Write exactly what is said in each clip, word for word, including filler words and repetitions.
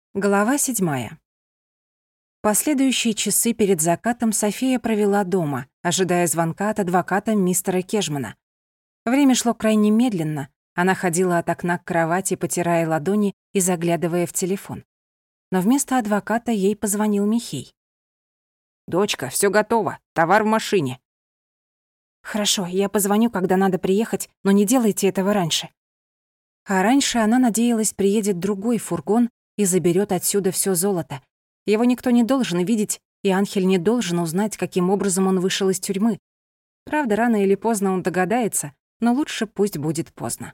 Глава седьмая. Последующие часы перед закатом София провела дома, ожидая звонка от адвоката мистера Кежмана. Время шло крайне медленно, она ходила от окна к кровати, потирая ладони и заглядывая в телефон. Но вместо адвоката ей позвонил Михей. «Дочка, всё готово, товар в машине». «Хорошо, я позвоню, когда надо приехать, но не делайте этого раньше». А раньше она надеялась, приедет другой фургон и заберет отсюда все золото. Его никто не должен видеть, и Анхель не должен узнать, каким образом он вышел из тюрьмы. Правда, рано или поздно он догадается, но лучше пусть будет поздно.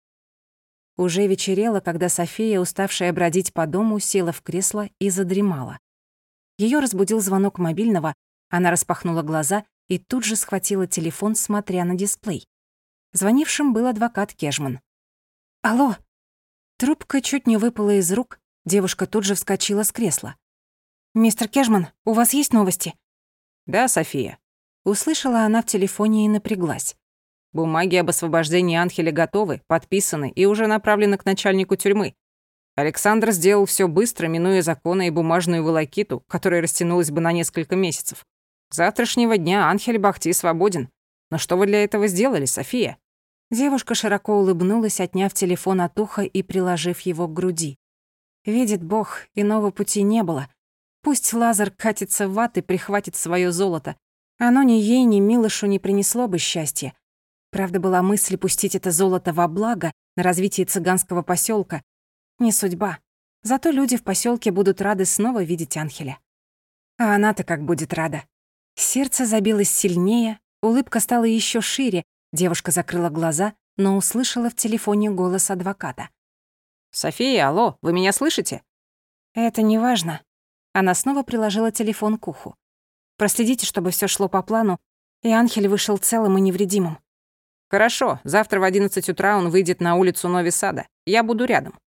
Уже вечерело, когда София, уставшая бродить по дому, села в кресло и задремала. Её разбудил звонок мобильного, она распахнула глаза и тут же схватила телефон, смотря на дисплей. Звонившим был адвокат Кежман. «Алло!» Трубка чуть не выпала из рук, девушка тут же вскочила с кресла. «Мистер Кежман, у вас есть новости?» «Да, София». Услышала она в телефоне и напряглась. «Бумаги об освобождении Анхеля готовы, подписаны и уже направлены к начальнику тюрьмы. Александр сделал всё быстро, минуя законы и бумажную волокиту, которая растянулась бы на несколько месяцев. С завтрашнего дня Анхель Бахти свободен. Но что вы для этого сделали, София?» Девушка широко улыбнулась, отняв телефон от уха и приложив его к груди. Видит Бог, иного пути не было. Пусть Лазар катится в ад и прихватит своё золото. Оно ни ей, ни Милошу не принесло бы счастья. Правда, была мысль пустить это золото во благо на развитие цыганского посёлка. Не судьба. Зато люди в посёлке будут рады снова видеть Анхеля. А она-то как будет рада. Сердце забилось сильнее, улыбка стала ещё шире. Девушка закрыла глаза, но услышала в телефоне голос адвоката. «София, алло, вы меня слышите?» «Это не важно». Она снова приложила телефон к уху. «Проследите, чтобы всё шло по плану, и Анхель вышел целым и невредимым». «Хорошо, завтра в одиннадцать утра он выйдет на улицу Нови-Сада. Я буду рядом».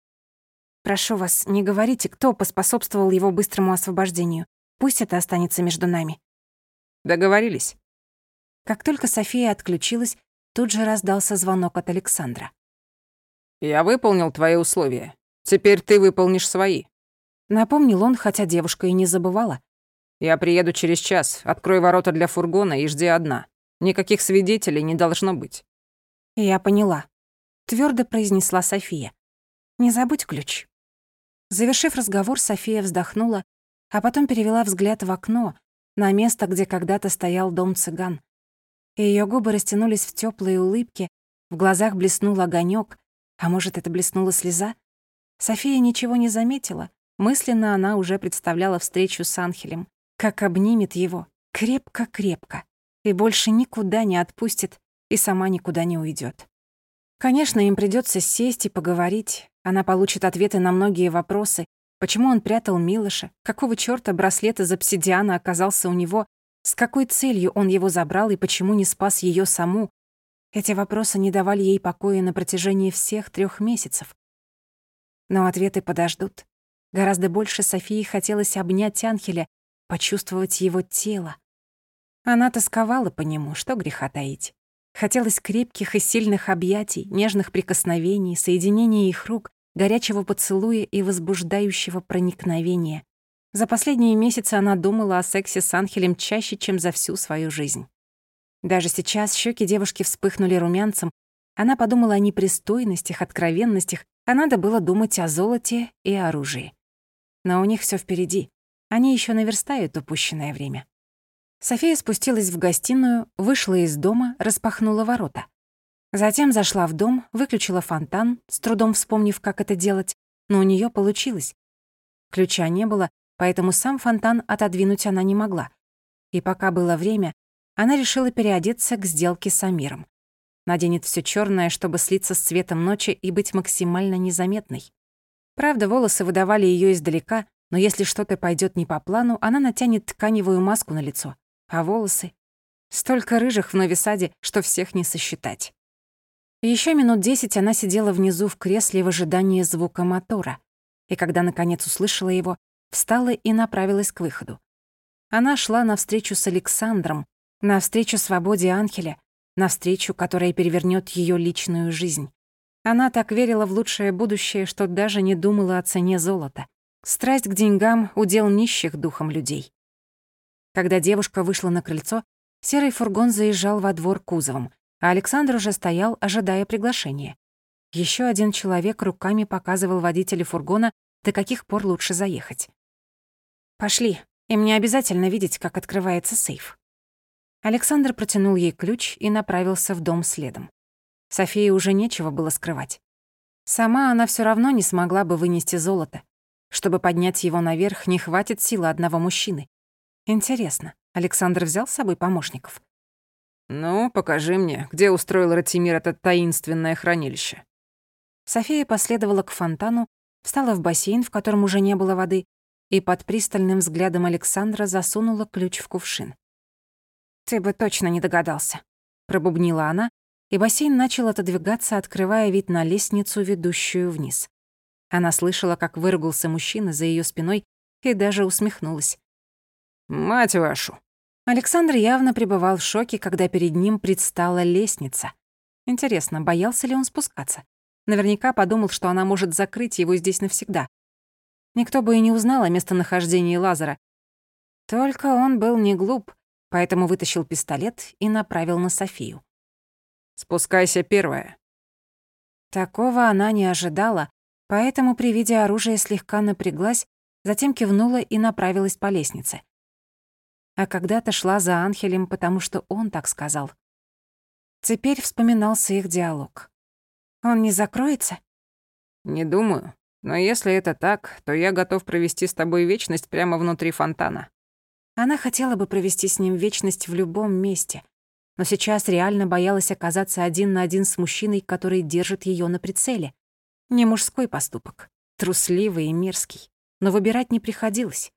«Прошу вас, не говорите, кто поспособствовал его быстрому освобождению. Пусть это останется между нами». «Договорились». Как только София отключилась, тут же раздался звонок от Александра. «Я выполнил твои условия. Теперь ты выполнишь свои». Напомнил он, хотя девушка и не забывала. «Я приеду через час. Открой ворота для фургона и жди одна. Никаких свидетелей не должно быть». «Я поняла», — твёрдо произнесла София. «Не забудь ключ». Завершив разговор, София вздохнула, а потом перевела взгляд в окно, на место, где когда-то стоял дом цыган. И её губы растянулись в тёплые улыбки, в глазах блеснул огонёк, а может, это блеснула слеза? София ничего не заметила. Мысленно она уже представляла встречу с Анхелем, как обнимет его крепко-крепко и больше никуда не отпустит и сама никуда не уйдёт. Конечно, им придётся сесть и поговорить. Она получит ответы на многие вопросы. Почему он прятал Милоша? Какого чёрта браслет из обсидиана оказался у него? С какой целью он его забрал и почему не спас её саму? Эти вопросы не давали ей покоя на протяжении всех трёх месяцев. Но ответы подождут. Гораздо больше Софии хотелось обнять Анхеля, почувствовать его тело. Она тосковала по нему, что греха таить. Хотелось крепких и сильных объятий, нежных прикосновений, соединения их рук, горячего поцелуя и возбуждающего проникновения. За последние месяцы она думала о сексе с Анхелем чаще, чем за всю свою жизнь. Даже сейчас щеки девушки вспыхнули румянцем. Она подумала о непристойностях, откровенностях, а надо было думать о золоте и оружии. Но у них всё впереди. Они ещё наверстают упущенное время. София спустилась в гостиную, вышла из дома, распахнула ворота. Затем зашла в дом, выключила фонтан, с трудом вспомнив, как это делать, но у неё получилось. Ключа не было, поэтому сам фонтан отодвинуть она не могла. И пока было время, она решила переодеться к сделке с Амиром. Наденет всё чёрное, чтобы слиться с цветом ночи и быть максимально незаметной. Правда, волосы выдавали её издалека, но если что-то пойдёт не по плану, она натянет тканевую маску на лицо. А волосы? Столько рыжих в Нови-Саде, что всех не сосчитать. Ещё минут десять она сидела внизу в кресле в ожидании звука мотора. И когда наконец услышала его, встала и направилась к выходу. Она шла навстречу с Александром, навстречу свободе Анхеля, навстречу, которая перевернёт её личную жизнь. Она так верила в лучшее будущее, что даже не думала о цене золота. Страсть к деньгам — удел нищих духом людей. Когда девушка вышла на крыльцо, серый фургон заезжал во двор кузовом, а Александр уже стоял, ожидая приглашения. Еще один человек руками показывал водителю фургона, до каких пор лучше заехать. «Пошли, им не обязательно видеть, как открывается сейф». Александр протянул ей ключ и направился в дом следом. Софии уже нечего было скрывать. Сама она все равно не смогла бы вынести золото. Чтобы поднять его наверх, не хватит силы одного мужчины. Интересно, Александр взял с собой помощников? «Ну, покажи мне, где устроил Ратимир это таинственное хранилище». София последовала к фонтану, встала в бассейн, в котором уже не было воды, и под пристальным взглядом Александра засунула ключ в кувшин. «Ты бы точно не догадался», — пробубнила она, и бассейн начал отодвигаться, открывая вид на лестницу, ведущую вниз. Она слышала, как выругался мужчина за её спиной, и даже усмехнулась. «Мать вашу!» Александр явно пребывал в шоке, когда перед ним предстала лестница. Интересно, боялся ли он спускаться? Наверняка подумал, что она может закрыть его здесь навсегда. Никто бы и не узнал о местонахождении Лазара. Только он был не глуп, поэтому вытащил пистолет и направил на Софию. «Спускайся первая». Такого она не ожидала, поэтому при виде оружия слегка напряглась, затем кивнула и направилась по лестнице. А когда-то шла за Анхелем, потому что он так сказал. Теперь вспоминался их диалог. «Он не закроется?» «Не думаю. Но если это так, то я готов провести с тобой вечность прямо внутри фонтана». Она хотела бы провести с ним вечность в любом месте, но сейчас реально боялась оказаться один на один с мужчиной, который держит её на прицеле. Не мужской поступок, трусливый и мерзкий, но выбирать не приходилось.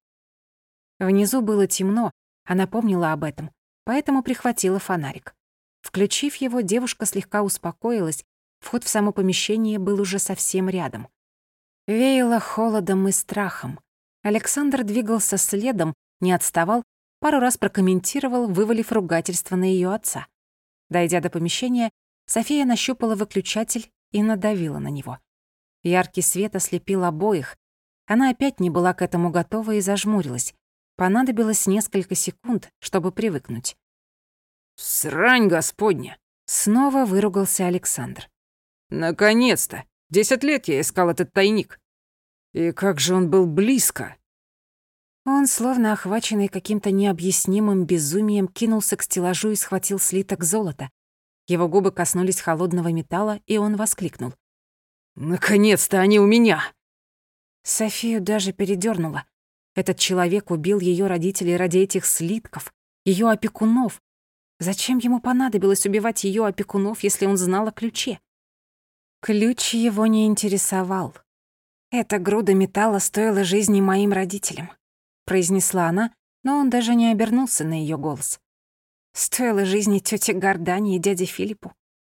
Внизу было темно, она помнила об этом, поэтому прихватила фонарик. Включив его, девушка слегка успокоилась, вход в само помещение был уже совсем рядом. Веяло холодом и страхом. Александр двигался следом, не отставал, пару раз прокомментировал, вывалив ругательство на её отца. Дойдя до помещения, София нащупала выключатель и надавила на него. Яркий свет ослепил обоих. Она опять не была к этому готова и зажмурилась. Понадобилось несколько секунд, чтобы привыкнуть. «Срань господня!» Снова выругался Александр. «Наконец-то! Десять лет я искал этот тайник. И как же он был близко!» Он, словно охваченный каким-то необъяснимым безумием, кинулся к стеллажу и схватил слиток золота. Его губы коснулись холодного металла, и он воскликнул. «Наконец-то они у меня!» Софию даже передёрнуло. Этот человек убил её родителей ради этих слитков, её опекунов. Зачем ему понадобилось убивать её опекунов, если он знал о ключе? Ключ его не интересовал. «Эта груда металла стоила жизни моим родителям», — произнесла она, но он даже не обернулся на её голос. «Стоила жизни тёте Гордане и дяде Филиппу.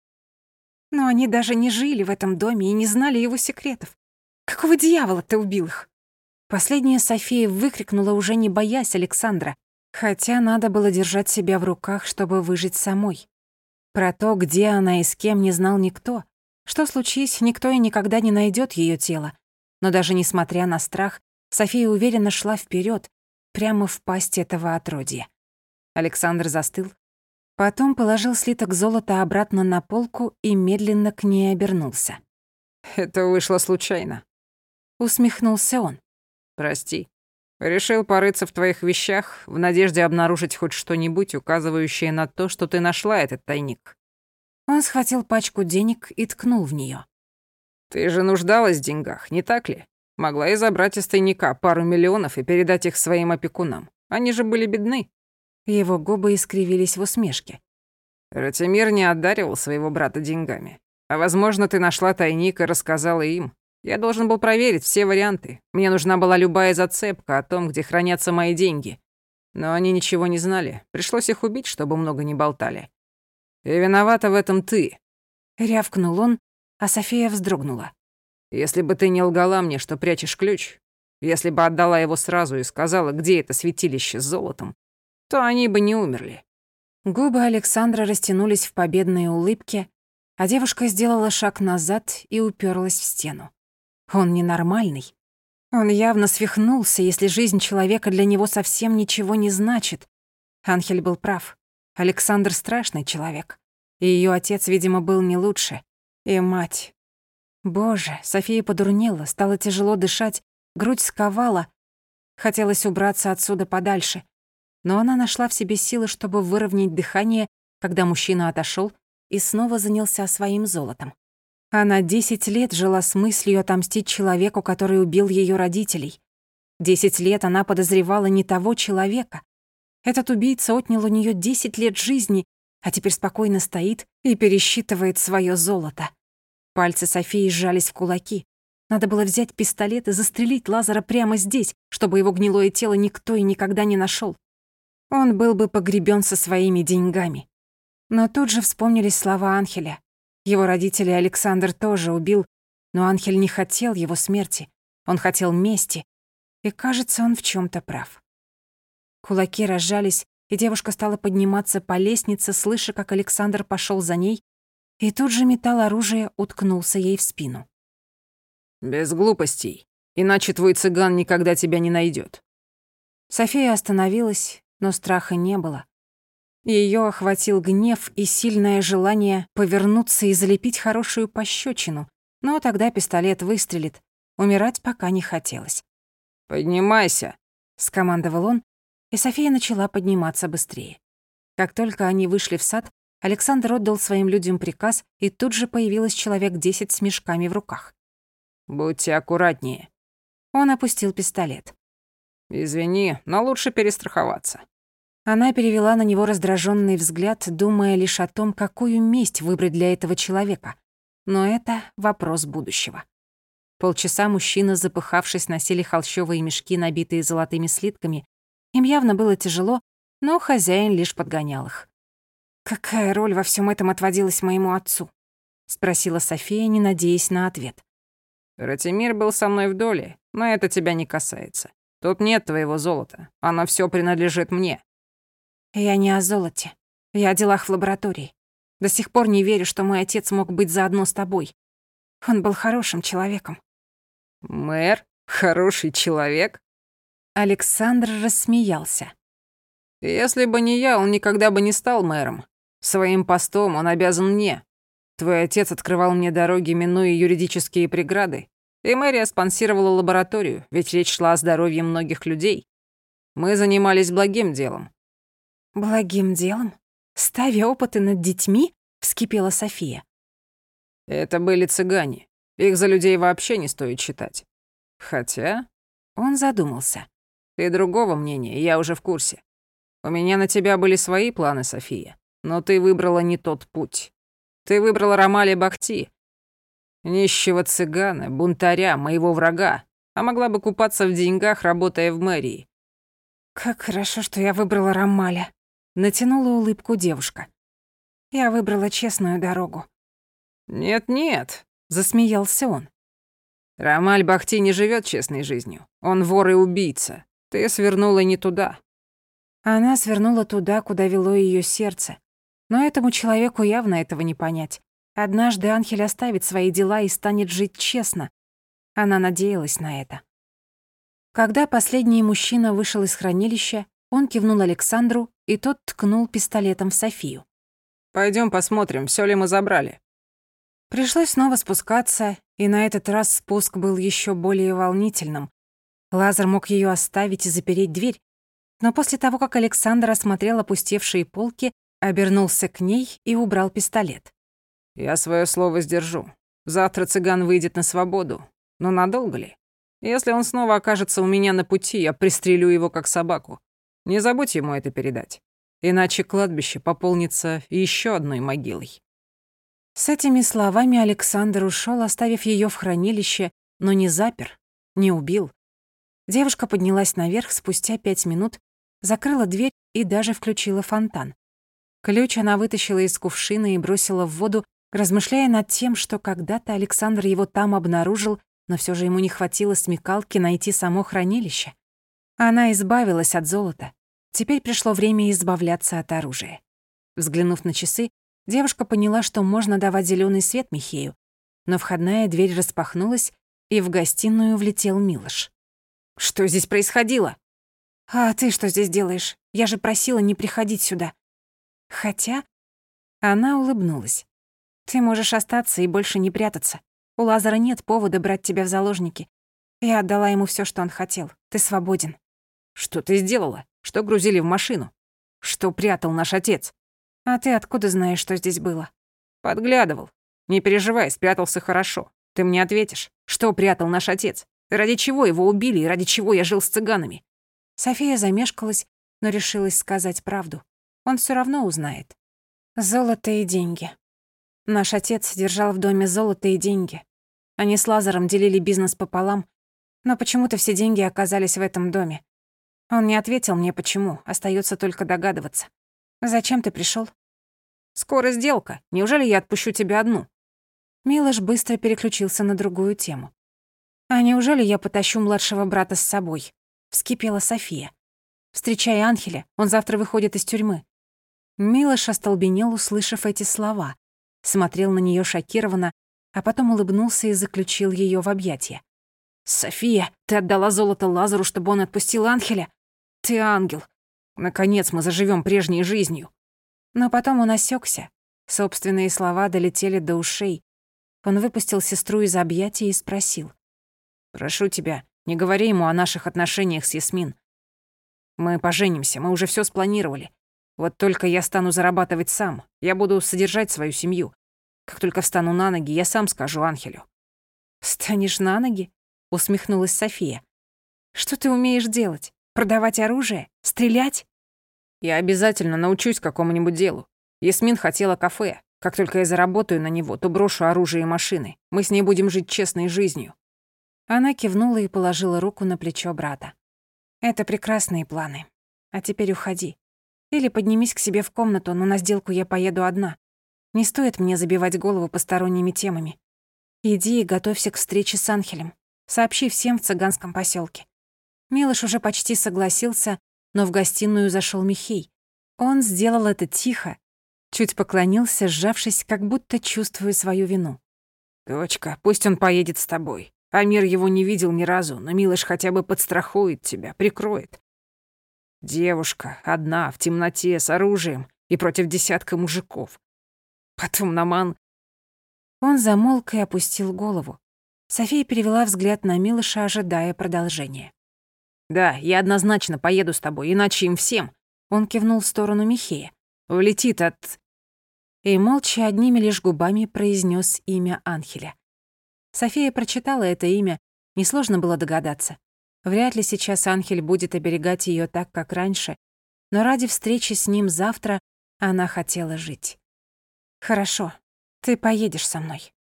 Но они даже не жили в этом доме и не знали его секретов. Какого дьявола ты убил их?» Последняя София выкрикнула, уже не боясь Александра, хотя надо было держать себя в руках, чтобы выжить самой. Про то, где она и с кем, не знал никто. Что случись, никто и никогда не найдёт её тело. Но даже несмотря на страх, София уверенно шла вперёд, прямо в пасть этого отродья. Александр застыл, потом положил слиток золота обратно на полку и медленно к ней обернулся. «Это вышло случайно», — усмехнулся он. «Прости. Решил порыться в твоих вещах в надежде обнаружить хоть что-нибудь, указывающее на то, что ты нашла этот тайник». Он схватил пачку денег и ткнул в неё. «Ты же нуждалась в деньгах, не так ли? Могла и забрать из тайника пару миллионов и передать их своим опекунам. Они же были бедны». Его губы искривились в усмешке. «Ратимир не одаривал своего брата деньгами. А возможно, ты нашла тайник и рассказала им. Я должен был проверить все варианты. Мне нужна была любая зацепка о том, где хранятся мои деньги. Но они ничего не знали. Пришлось их убить, чтобы много не болтали. И виновата в этом ты». Рявкнул он, а София вздрогнула. «Если бы ты не лгала мне, что прячешь ключ, если бы отдала его сразу и сказала, где это святилище с золотом, то они бы не умерли». Губы Александра растянулись в победной улыбке, а девушка сделала шаг назад и уперлась в стену. Он ненормальный. Он явно свихнулся, если жизнь человека для него совсем ничего не значит. Анхель был прав. Александр страшный человек. И её отец, видимо, был не лучше. И мать. Боже, София подурнела, стало тяжело дышать, грудь сковала. Хотелось убраться отсюда подальше. Но она нашла в себе силы, чтобы выровнять дыхание, когда мужчина отошёл и снова занялся своим золотом. Она десять лет жила с мыслью отомстить человеку, который убил её родителей. Десять лет она подозревала не того человека. Этот убийца отнял у неё десять лет жизни, а теперь спокойно стоит и пересчитывает своё золото. Пальцы Софии сжались в кулаки. Надо было взять пистолет и застрелить Лазара прямо здесь, чтобы его гнилое тело никто и никогда не нашёл. Он был бы погребён со своими деньгами. Но тут же вспомнились слова Анхеля. Его родителей Александр тоже убил, но Анхель не хотел его смерти. Он хотел мести. И, кажется, он в чём-то прав. Кулаки разжались, и девушка стала подниматься по лестнице, слыша, как Александр пошёл за ней, и тут же металл оружия уткнулся ей в спину. «Без глупостей, иначе твой цыган никогда тебя не найдёт». София остановилась, но страха не было. Её охватил гнев и сильное желание повернуться и залепить хорошую пощёчину, но тогда пистолет выстрелит. Умирать пока не хотелось. «Поднимайся», — скомандовал он, и София начала подниматься быстрее. Как только они вышли в сад, Александр отдал своим людям приказ, и тут же появилось человек десять с мешками в руках. «Будьте аккуратнее». Он опустил пистолет. «Извини, но лучше перестраховаться». Она перевела на него раздражённый взгляд, думая лишь о том, какую месть выбрать для этого человека. Но это вопрос будущего. Полчаса мужчины, запыхавшись, носили холщовые мешки, набитые золотыми слитками. Им явно было тяжело, но хозяин лишь подгонял их. «Какая роль во всем этом отводилась моему отцу?» — спросила София, не надеясь на ответ. «Ратимир был со мной в доле, но это тебя не касается. Тут нет твоего золота, оно всё принадлежит мне». «Я не о золоте. Я о делах в лаборатории. До сих пор не верю, что мой отец мог быть заодно с тобой. Он был хорошим человеком». «Мэр? Хороший человек?» Александр рассмеялся. «Если бы не я, он никогда бы не стал мэром. Своим постом он обязан мне. Твой отец открывал мне дороги, минуя юридические преграды, и мэрия спонсировала лабораторию, ведь речь шла о здоровье многих людей. Мы занимались благим делом». «Благим делом? Ставя опыты над детьми?» — вскипела София. Это были цыгане. Их за людей вообще не стоит считать. Хотя...» Он задумался. «Ты другого мнения, я уже в курсе. У меня на тебя были свои планы, София, но ты выбрала не тот путь. Ты выбрала Рамали Бахти, нищего цыгана, бунтаря, моего врага, а могла бы купаться в деньгах, работая в мэрии». «Как хорошо, что я выбрала Рамаля», — натянула улыбку девушка. «Я выбрала честную дорогу». «Нет-нет», — засмеялся он. «Рамаль Бахти не живет честной жизнью. Он вор и убийца. Ты свернула не туда». Она свернула туда, куда вело ее сердце. Но этому человеку явно этого не понять. Однажды Анхель оставит свои дела и станет жить честно. Она надеялась на это. Когда последний мужчина вышел из хранилища, он кивнул Александру, и тот ткнул пистолетом в Софию. «Пойдём посмотрим, всё ли мы забрали». Пришлось снова спускаться, и на этот раз спуск был ещё более волнительным. Лазар мог её оставить и запереть дверь, но после того, как Александр осмотрел опустевшие полки, обернулся к ней и убрал пистолет. «Я своё слово сдержу. Завтра цыган выйдет на свободу. Но надолго ли? Если он снова окажется у меня на пути, я пристрелю его как собаку. Не забудь ему это передать. Иначе кладбище пополнится ещё одной могилой». С этими словами Александр ушёл, оставив её в хранилище, но не запер, не убил. Девушка поднялась наверх спустя пять минут, закрыла дверь и даже включила фонтан. Ключ она вытащила из кувшина и бросила в воду, размышляя над тем, что когда-то Александр его там обнаружил, но всё же ему не хватило смекалки найти само хранилище. Она избавилась от золота. Теперь пришло время избавляться от оружия. Взглянув на часы, девушка поняла, что можно давать зелёный свет Михею, но входная дверь распахнулась, и в гостиную влетел Милош. Что здесь происходило? А ты что здесь делаешь? Я же просила не приходить сюда. Хотя... Она улыбнулась. Ты можешь остаться и больше не прятаться. У Лазара нет повода брать тебя в заложники. Я отдала ему всё, что он хотел. Ты свободен. Что ты сделала? Что грузили в машину? Что прятал наш отец? А ты откуда знаешь, что здесь было? Подглядывал. Не переживай, спрятался хорошо. Ты мне ответишь, что прятал наш отец? Ради чего его убили и ради чего я жил с цыганами? София замешкалась, но решилась сказать правду. Он всё равно узнает. Золото и деньги. Наш отец держал в доме золото и деньги. Они с Лазаром делили бизнес пополам, но почему-то все деньги оказались в этом доме. Он не ответил мне, почему, остаётся только догадываться. Зачем ты пришёл? Скоро сделка. Неужели я отпущу тебя одну? Милош быстро переключился на другую тему. «А неужели я потащу младшего брата с собой?» — вскипела София. «Встречай Анхеля, он завтра выходит из тюрьмы». Милош остолбенел, услышав эти слова. Смотрел на неё шокированно, а потом улыбнулся и заключил её в объятия. «София, ты отдала золото Лазару, чтобы он отпустил Анхеля? Ты ангел. Наконец мы заживём прежней жизнью». Но потом он осёкся. Собственные слова долетели до ушей. Он выпустил сестру из объятий и спросил. «Прошу тебя, не говори ему о наших отношениях с Ясмин. Мы поженимся, мы уже всё спланировали. Вот только я стану зарабатывать сам, я буду содержать свою семью. Как только встану на ноги, я сам скажу Анхелю». «Станешь на ноги?» — усмехнулась София. «Что ты умеешь делать? Продавать оружие? Стрелять?» «Я обязательно научусь какому-нибудь делу. Ясмин хотела кафе. Как только я заработаю на него, то брошу оружие и машины. Мы с ней будем жить честной жизнью». Она кивнула и положила руку на плечо брата. «Это прекрасные планы. А теперь уходи. Или поднимись к себе в комнату, но на сделку я поеду одна. Не стоит мне забивать голову посторонними темами. Иди и готовься к встрече с Анхелем. Сообщи всем в цыганском посёлке». Милош уже почти согласился, но в гостиную зашёл Михей. Он сделал это тихо, чуть поклонился, сжавшись, как будто чувствуя свою вину. «Дочка, пусть он поедет с тобой. Амир его не видел ни разу, но Милош хотя бы подстрахует тебя, прикроет. Девушка, одна, в темноте, с оружием и против десятка мужиков. Потом Наман...» Он замолк и опустил голову. София перевела взгляд на Милоша, ожидая продолжения. «Да, я однозначно поеду с тобой, иначе им всем...» Он кивнул в сторону Михея. «Влетит от...» И молча одними лишь губами произнёс имя Анхеля. София прочитала это имя, несложно было догадаться. Вряд ли сейчас Анхель будет оберегать её так, как раньше, но ради встречи с ним завтра она хотела жить. «Хорошо, ты поедешь со мной».